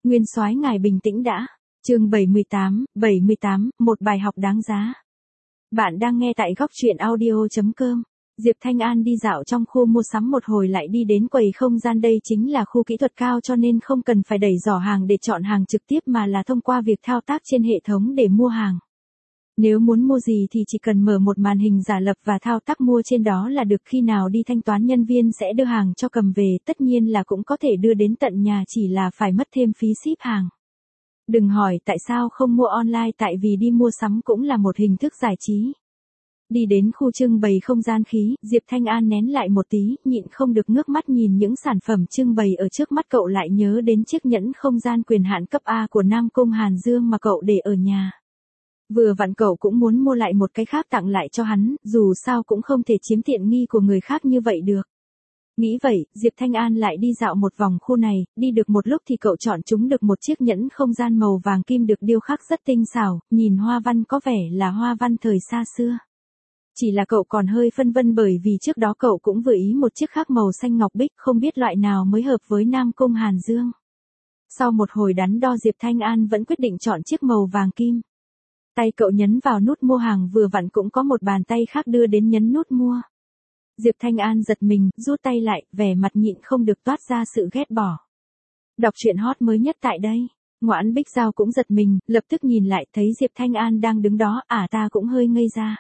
Nguyên soái ngài bình tĩnh đã. Chương 78, một bài học đáng giá. Bạn đang nghe tại góc truyện audio.com. Diệp Thanh An đi dạo trong khu mua sắm một hồi lại đi đến quầy không gian, đây chính là khu kỹ thuật cao cho nên không cần phải đẩy giỏ hàng để chọn hàng trực tiếp mà là thông qua việc thao tác trên hệ thống để mua hàng. Nếu muốn mua gì thì chỉ cần mở một màn hình giả lập và thao tác mua trên đó là được, khi nào đi thanh toán nhân viên sẽ đưa hàng cho cầm về, tất nhiên là cũng có thể đưa đến tận nhà, chỉ là phải mất thêm phí ship hàng. Đừng hỏi tại sao không mua online, tại vì đi mua sắm cũng là một hình thức giải trí. Đi đến khu trưng bày không gian khí, Diệp Thanh An nén lại một tí, nhịn không được ngước mắt nhìn những sản phẩm trưng bày ở trước mắt, cậu lại nhớ đến chiếc nhẫn không gian quyền hạn cấp A của Nam Cung Hàn Dương mà cậu để ở nhà. Vừa vặn cậu cũng muốn mua lại một cái khác tặng lại cho hắn, dù sao cũng không thể chiếm tiện nghi của người khác như vậy được. Nghĩ vậy, Diệp Thanh An lại đi dạo một vòng khu này, đi được một lúc thì cậu chọn trúng được một chiếc nhẫn không gian màu vàng kim được điêu khắc rất tinh xảo, nhìn hoa văn có vẻ là hoa văn thời xa xưa. Chỉ là cậu còn hơi phân vân bởi vì trước đó cậu cũng vừa ý một chiếc khác màu xanh ngọc bích, không biết loại nào mới hợp với Nam Cung Hàn Dương. Sau một hồi đắn đo, Diệp Thanh An vẫn quyết định chọn chiếc màu vàng kim. Tay cậu nhấn vào nút mua hàng, vừa vặn cũng có một bàn tay khác đưa đến nhấn nút mua. Diệp Thanh An giật mình, rút tay lại, vẻ mặt nhịn không được toát ra sự ghét bỏ. Đọc truyện hot mới nhất tại đây. Ngoãn Bích Giao cũng giật mình, lập tức nhìn lại thấy Diệp Thanh An đang đứng đó, ta cũng hơi ngây ra.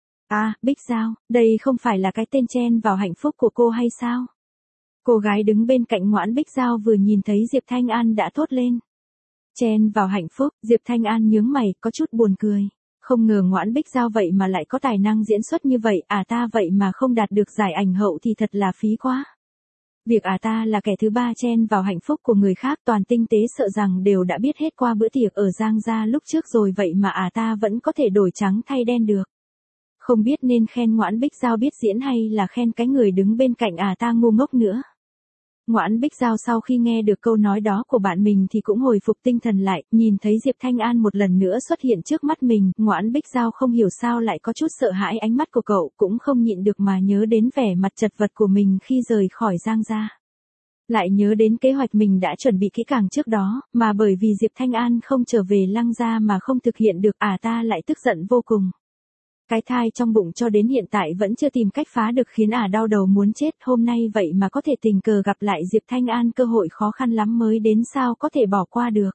Bích Giao, đây không phải là cái tên chen vào hạnh phúc của cô hay sao? Cô gái đứng bên cạnh Ngoãn Bích Giao vừa nhìn thấy Diệp Thanh An đã thốt lên. Chen vào hạnh phúc, Diệp Thanh An nhướng mày, có chút buồn cười. Không ngờ Ngoãn Bích Giao vậy mà lại có tài năng diễn xuất như vậy, ta vậy mà không đạt được giải ảnh hậu thì thật là phí quá. Việc ta là kẻ thứ ba chen vào hạnh phúc của người khác, toàn tinh tế sợ rằng đều đã biết hết qua bữa tiệc ở Giang Gia lúc trước rồi, vậy mà ta vẫn có thể đổi trắng thay đen được. Không biết nên khen Ngoãn Bích Giao biết diễn hay là khen cái người đứng bên cạnh ta ngu ngốc nữa. Ngoãn Bích Giao sau khi nghe được câu nói đó của bạn mình thì cũng hồi phục tinh thần lại, nhìn thấy Diệp Thanh An một lần nữa xuất hiện trước mắt mình, Ngoãn Bích Giao không hiểu sao lại có chút sợ hãi, ánh mắt của cậu cũng không nhịn được mà nhớ đến vẻ mặt chật vật của mình khi rời khỏi Giang Gia. Lại nhớ đến kế hoạch mình đã chuẩn bị kỹ càng trước đó, mà bởi vì Diệp Thanh An không trở về Lăng Gia mà không thực hiện được, ta lại tức giận vô cùng. Cái thai trong bụng cho đến hiện tại vẫn chưa tìm cách phá được khiến đau đầu muốn chết, hôm nay vậy mà có thể tình cờ gặp lại Diệp Thanh An, cơ hội khó khăn lắm mới đến, sao có thể bỏ qua được.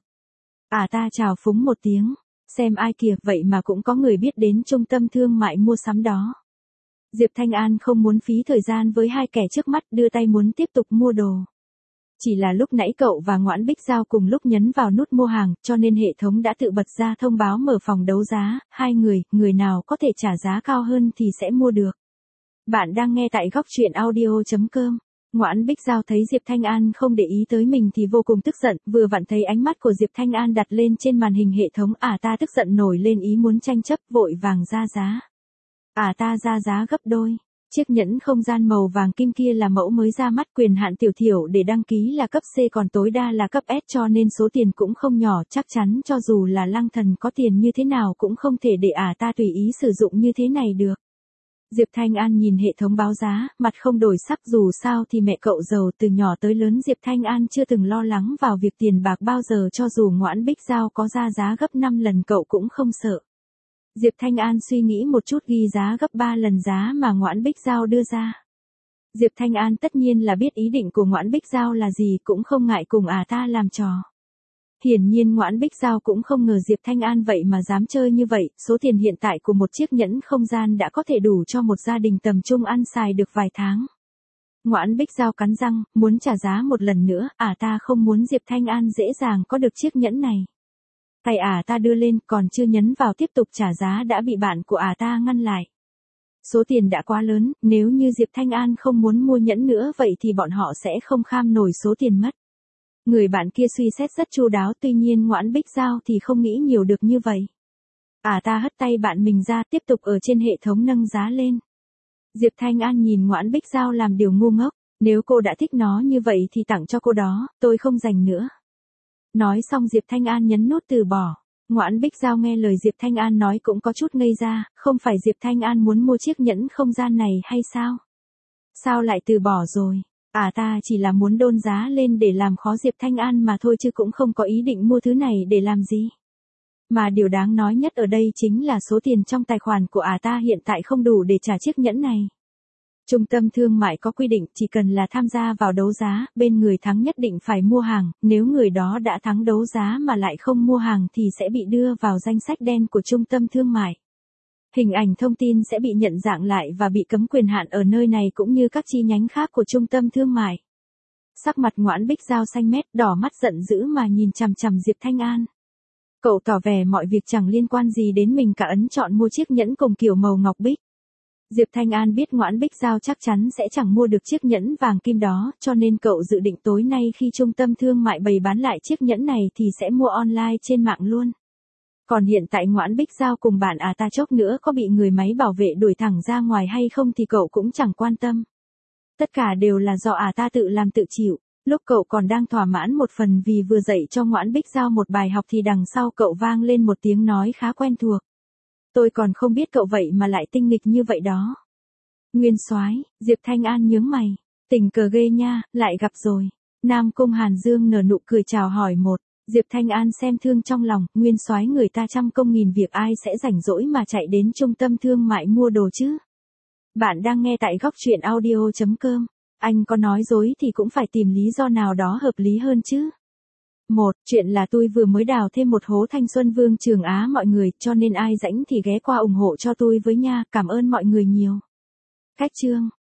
Ta chào phúng một tiếng, xem ai kìa, vậy mà cũng có người biết đến trung tâm thương mại mua sắm đó. Diệp Thanh An không muốn phí thời gian với hai kẻ trước mắt, đưa tay muốn tiếp tục mua đồ. Chỉ là lúc nãy cậu và Ngoãn Bích Giao cùng lúc nhấn vào nút mua hàng, cho nên hệ thống đã tự bật ra thông báo mở phòng đấu giá, hai người nào có thể trả giá cao hơn thì sẽ mua được. Bạn đang nghe tại góc truyện audio.com. Ngoãn Bích Giao thấy Diệp Thanh An không để ý tới mình thì vô cùng tức giận, vừa vặn thấy ánh mắt của Diệp Thanh An đặt lên trên màn hình hệ thống, ta tức giận nổi lên ý muốn tranh chấp, vội vàng ra giá. Ta ra giá gấp đôi. Chiếc nhẫn không gian màu vàng kim kia là mẫu mới ra mắt, quyền hạn tiểu thiểu để đăng ký là cấp C còn tối đa là cấp S, cho nên số tiền cũng không nhỏ, chắc chắn cho dù là Lăng Thần có tiền như thế nào cũng không thể để ta tùy ý sử dụng như thế này được. Diệp Thanh An nhìn hệ thống báo giá, mặt không đổi sắc, dù sao thì mẹ cậu giàu, từ nhỏ tới lớn Diệp Thanh An chưa từng lo lắng vào việc tiền bạc bao giờ, cho dù Ngoãn Bích Giao có ra giá gấp 5 lần cậu cũng không sợ. Diệp Thanh An suy nghĩ một chút, ghi giá gấp 3 lần giá mà Ngoãn Bích Giao đưa ra. Diệp Thanh An tất nhiên là biết ý định của Ngoãn Bích Giao là gì, cũng không ngại cùng ta làm trò. Hiển nhiên Ngoãn Bích Giao cũng không ngờ Diệp Thanh An vậy mà dám chơi như vậy, số tiền hiện tại của một chiếc nhẫn không gian đã có thể đủ cho một gia đình tầm trung ăn xài được vài tháng. Ngoãn Bích Giao cắn răng, muốn trả giá một lần nữa, ta không muốn Diệp Thanh An dễ dàng có được chiếc nhẫn này. Tay ta đưa lên, còn chưa nhấn vào tiếp tục trả giá đã bị bạn của ta ngăn lại. Số tiền đã quá lớn, nếu như Diệp Thanh An không muốn mua nhẫn nữa vậy thì bọn họ sẽ không kham nổi số tiền mất. Người bạn kia suy xét rất chu đáo, tuy nhiên Ngoãn Bích Giao thì không nghĩ nhiều được như vậy. Ta hất tay bạn mình ra, tiếp tục ở trên hệ thống nâng giá lên. Diệp Thanh An nhìn Ngoãn Bích Giao làm điều ngu ngốc, nếu cô đã thích nó như vậy thì tặng cho cô đó, tôi không dành nữa. Nói xong Diệp Thanh An nhấn nút từ bỏ. Ngoãn Bích Giao nghe lời Diệp Thanh An nói cũng có chút ngây ra, không phải Diệp Thanh An muốn mua chiếc nhẫn không gian này hay sao? Sao lại từ bỏ rồi? Ta chỉ là muốn đôn giá lên để làm khó Diệp Thanh An mà thôi chứ cũng không có ý định mua thứ này để làm gì. Mà điều đáng nói nhất ở đây chính là số tiền trong tài khoản của ta hiện tại không đủ để trả chiếc nhẫn này. Trung tâm thương mại có quy định chỉ cần là tham gia vào đấu giá, bên người thắng nhất định phải mua hàng, nếu người đó đã thắng đấu giá mà lại không mua hàng thì sẽ bị đưa vào danh sách đen của trung tâm thương mại. Hình ảnh thông tin sẽ bị nhận dạng lại và bị cấm quyền hạn ở nơi này cũng như các chi nhánh khác của trung tâm thương mại. Sắc mặt Ngoãn Bích Giao xanh mét đỏ mắt giận dữ mà nhìn chằm chằm Diệp Thanh An. Cậu tỏ vẻ mọi việc chẳng liên quan gì đến mình cả, ấn chọn mua chiếc nhẫn cùng kiểu màu ngọc bích. Diệp Thanh An biết Ngoãn Bích Giao chắc chắn sẽ chẳng mua được chiếc nhẫn vàng kim đó, cho nên cậu dự định tối nay khi trung tâm thương mại bày bán lại chiếc nhẫn này thì sẽ mua online trên mạng luôn. Còn hiện tại Ngoãn Bích Giao cùng bạn ta chốc nữa có bị người máy bảo vệ đuổi thẳng ra ngoài hay không thì cậu cũng chẳng quan tâm. Tất cả đều là do ta tự làm tự chịu. Lúc cậu còn đang thỏa mãn một phần vì vừa dạy cho Ngoãn Bích Giao một bài học thì đằng sau cậu vang lên một tiếng nói khá quen thuộc. Tôi còn không biết cậu vậy mà lại tinh nghịch như vậy đó. Nguyên soái, Diệp Thanh An nhướng mày. Tình cờ ghê nha, lại gặp rồi. Nam Cung Hàn Dương nở nụ cười chào hỏi một. Diệp Thanh An xem thương trong lòng, nguyên soái người ta trăm công nghìn việc ai sẽ rảnh rỗi mà chạy đến trung tâm thương mại mua đồ chứ. Bạn đang nghe tại góc truyện audio.com. Anh có nói dối thì cũng phải tìm lý do nào đó hợp lý hơn chứ. Chuyện là tôi vừa mới đào thêm một hố thanh xuân Vương Trường Á mọi người, cho nên ai rảnh thì ghé qua ủng hộ cho tôi với nha, cảm ơn mọi người nhiều. Cách chương